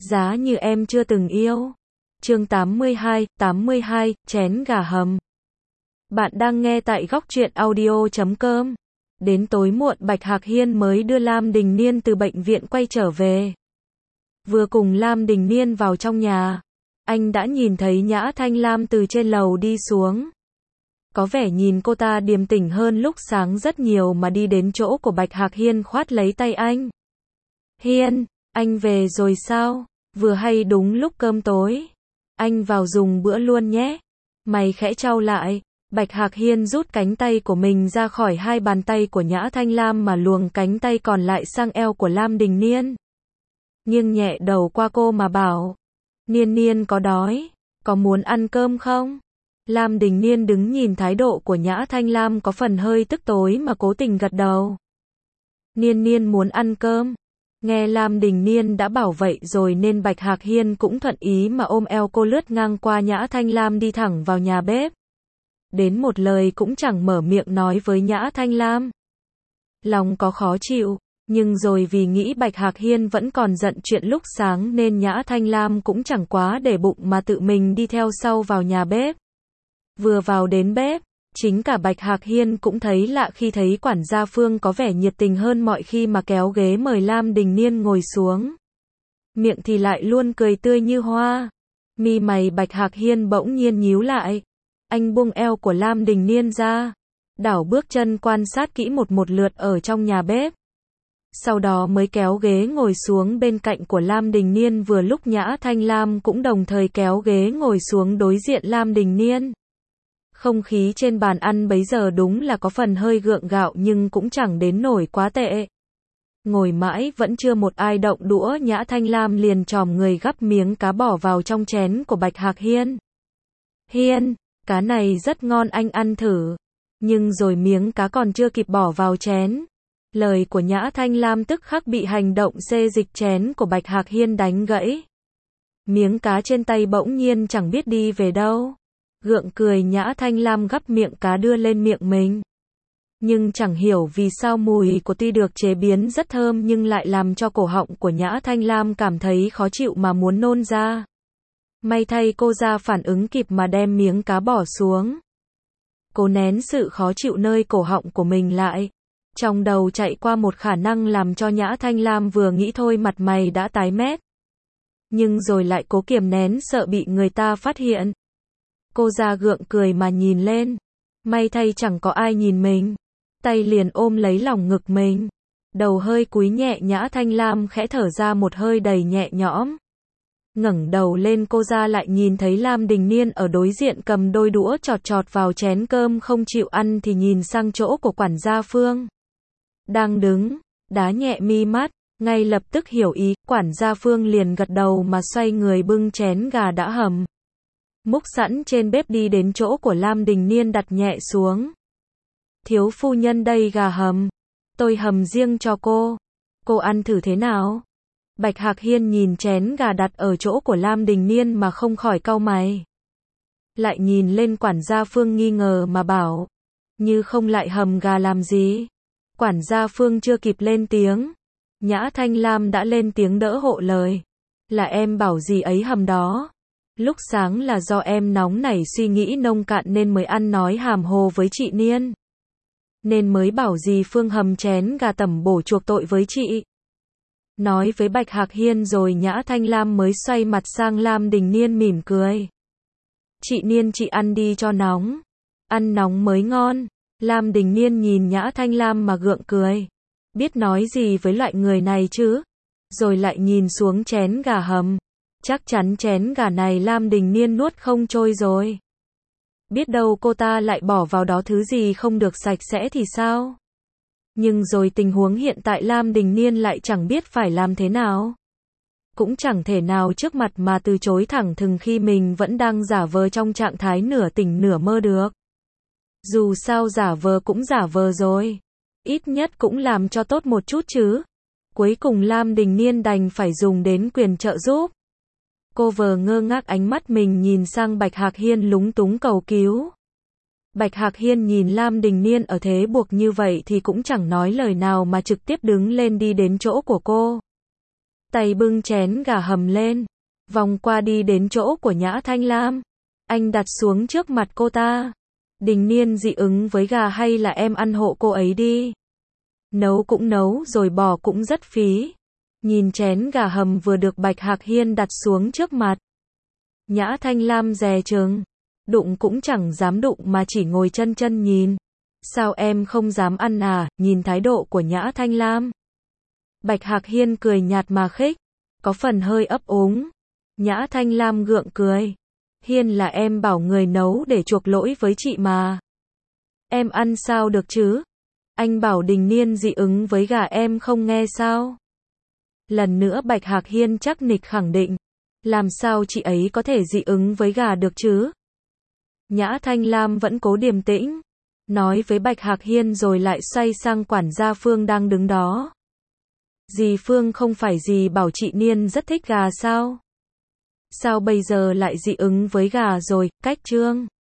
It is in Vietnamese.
Giá như em chưa từng yêu. Chương 82, chén gà hầm. Bạn đang nghe tại góc truyện audio.com. Đến tối muộn Bạch Hạc Hiên mới đưa Lam Đình Niên từ bệnh viện quay trở về. Vừa cùng Lam Đình Niên vào trong nhà, anh đã nhìn thấy Nhã Thanh Lam từ trên lầu đi xuống. Có vẻ nhìn cô ta điềm tĩnh hơn lúc sáng rất nhiều mà đi đến chỗ của Bạch Hạc Hiên khoát lấy tay anh. Hiên, anh về rồi sao? Vừa hay đúng lúc cơm tối. Anh vào dùng bữa luôn nhé. Mày khẽ chau lại. Bạch Hạc Hiên rút cánh tay của mình ra khỏi hai bàn tay của Nhã Thanh Lam mà luồng cánh tay còn lại sang eo của Lam Đình Niên. Nghiêng nhẹ đầu qua cô mà bảo. Niên Niên có đói? Có muốn ăn cơm không? Lam Đình Niên đứng nhìn thái độ của Nhã Thanh Lam có phần hơi tức tối mà cố tình gật đầu. Niên Niên muốn ăn cơm. Nghe Lam Đình Niên đã bảo vậy rồi nên Bạch Hạc Hiên cũng thuận ý mà ôm eo cô lướt ngang qua Nhã Thanh Lam đi thẳng vào nhà bếp. Đến một lời cũng chẳng mở miệng nói với Nhã Thanh Lam. Lòng có khó chịu, nhưng rồi vì nghĩ Bạch Hạc Hiên vẫn còn giận chuyện lúc sáng nên Nhã Thanh Lam cũng chẳng quá để bụng mà tự mình đi theo sau vào nhà bếp. Vừa vào đến bếp, chính cả Bạch Hạc Hiên cũng thấy lạ khi thấy quản gia Phương có vẻ nhiệt tình hơn mọi khi mà kéo ghế mời Lam Đình Niên ngồi xuống. Miệng thì lại luôn cười tươi như hoa. Mi mày Bạch Hạc Hiên bỗng nhiên nhíu lại. Anh buông eo của Lam Đình Niên ra, đảo bước chân quan sát kỹ một lượt ở trong nhà bếp. Sau đó mới kéo ghế ngồi xuống bên cạnh của Lam Đình Niên, vừa lúc Nhã Thanh Lam cũng đồng thời kéo ghế ngồi xuống đối diện Lam Đình Niên. Không khí trên bàn ăn bấy giờ đúng là có phần hơi gượng gạo nhưng cũng chẳng đến nổi quá tệ. Ngồi mãi vẫn chưa một ai động đũa, Nhã Thanh Lam liền chòm người gắp miếng cá bỏ vào trong chén của Bạch Hạc Hiên. Hiên, cá này rất ngon, anh ăn thử. Nhưng rồi miếng cá còn chưa kịp bỏ vào chén. Lời của Nhã Thanh Lam tức khắc bị hành động xê dịch chén của Bạch Hạc Hiên đánh gãy. Miếng cá trên tay bỗng nhiên chẳng biết đi về đâu. Gượng cười Nhã Thanh Lam gắp miệng cá đưa lên miệng mình. Nhưng chẳng hiểu vì sao mùi của tuy được chế biến rất thơm nhưng lại làm cho cổ họng của Nhã Thanh Lam cảm thấy khó chịu mà muốn nôn ra. May thay cô ra phản ứng kịp mà đem miếng cá bỏ xuống. Cô nén sự khó chịu nơi cổ họng của mình lại. Trong đầu chạy qua một khả năng làm cho Nhã Thanh Lam vừa nghĩ thôi mặt mày đã tái mét. Nhưng rồi lại cố kiềm nén sợ bị người ta phát hiện. Cô ra gượng cười mà nhìn lên. May thay chẳng có ai nhìn mình. Tay liền ôm lấy lòng ngực mình. Đầu hơi cúi nhẹ, Nhã Thanh Lam khẽ thở ra một hơi đầy nhẹ nhõm. Ngẩng đầu lên cô ra lại nhìn thấy Lam Đình Niên ở đối diện cầm đôi đũa chọt vào chén cơm không chịu ăn thì nhìn sang chỗ của quản gia Phương. Đang đứng, đá nhẹ mi mắt, ngay lập tức hiểu ý, quản gia Phương liền gật đầu mà xoay người bưng chén gà đã hầm. Múc sẵn trên bếp đi đến chỗ của Lam Đình Niên đặt nhẹ xuống. Thiếu phu nhân đây gà hầm. Tôi hầm riêng cho cô. Cô ăn thử thế nào? Bạch Hạc Hiên nhìn chén gà đặt ở chỗ của Lam Đình Niên mà không khỏi cau mày. Lại nhìn lên quản gia Phương nghi ngờ mà bảo. Như không lại hầm gà làm gì? Quản gia Phương chưa kịp lên tiếng. Nhã Thanh Lam đã lên tiếng đỡ hộ lời. Là em bảo gì ấy hầm đó. Lúc sáng là do em nóng nảy suy nghĩ nông cạn nên mới ăn nói hàm hồ với chị Niên. Nên mới bảo dì Phương hầm chén gà tẩm bổ chuộc tội với chị. Nói với Bạch Hạc Hiên rồi Nhã Thanh Lam mới xoay mặt sang Lam Đình Niên mỉm cười. Chị Niên chị ăn đi cho nóng. Ăn nóng mới ngon. Lam Đình Niên nhìn Nhã Thanh Lam mà gượng cười. Biết nói gì với loại người này chứ. Rồi lại nhìn xuống chén gà hầm. Chắc chắn chén gà này Lam Đình Niên nuốt không trôi rồi. Biết đâu cô ta lại bỏ vào đó thứ gì không được sạch sẽ thì sao? Nhưng rồi tình huống hiện tại Lam Đình Niên lại chẳng biết phải làm thế nào. Cũng chẳng thể nào trước mặt mà từ chối thẳng thừng khi mình vẫn đang giả vờ trong trạng thái nửa tỉnh nửa mơ được. Dù sao giả vờ cũng giả vờ rồi. Ít nhất cũng làm cho tốt một chút chứ. Cuối cùng Lam Đình Niên đành phải dùng đến quyền trợ giúp. Cô vờ ngơ ngác ánh mắt mình nhìn sang Bạch Hạc Hiên lúng túng cầu cứu. Bạch Hạc Hiên nhìn Lam Đình Niên ở thế buộc như vậy thì cũng chẳng nói lời nào mà trực tiếp đứng lên đi đến chỗ của cô. tay bưng chén gà hầm lên, vòng qua đi đến chỗ của Nhã Thanh Lam. Anh đặt xuống trước mặt cô ta. Đình Niên dị ứng với gà hay là em ăn hộ cô ấy đi. Nấu cũng nấu rồi bỏ cũng rất phí. Nhìn chén gà hầm vừa được Bạch Hạc Hiên đặt xuống trước mặt. Nhã Thanh Lam dè chừng. Đụng cũng chẳng dám đụng mà chỉ ngồi chân chân nhìn. Sao em không dám ăn à, nhìn thái độ của Nhã Thanh Lam. Bạch Hạc Hiên cười nhạt mà khích, có phần hơi ấp úng. Nhã Thanh Lam gượng cười. Hiên là em bảo người nấu để chuộc lỗi với chị mà. Em ăn sao được chứ? Anh bảo Đình Niên dị ứng với gà em không nghe sao? Lần nữa Bạch Hạc Hiên chắc nịch khẳng định. Làm sao chị ấy có thể dị ứng với gà được chứ? Nhã Thanh Lam vẫn cố điềm tĩnh. Nói với Bạch Hạc Hiên rồi lại xoay sang quản gia Phương đang đứng đó. Dì Phương không phải dì bảo chị Niên rất thích gà sao? Sao bây giờ lại dị ứng với gà rồi, cách Trương?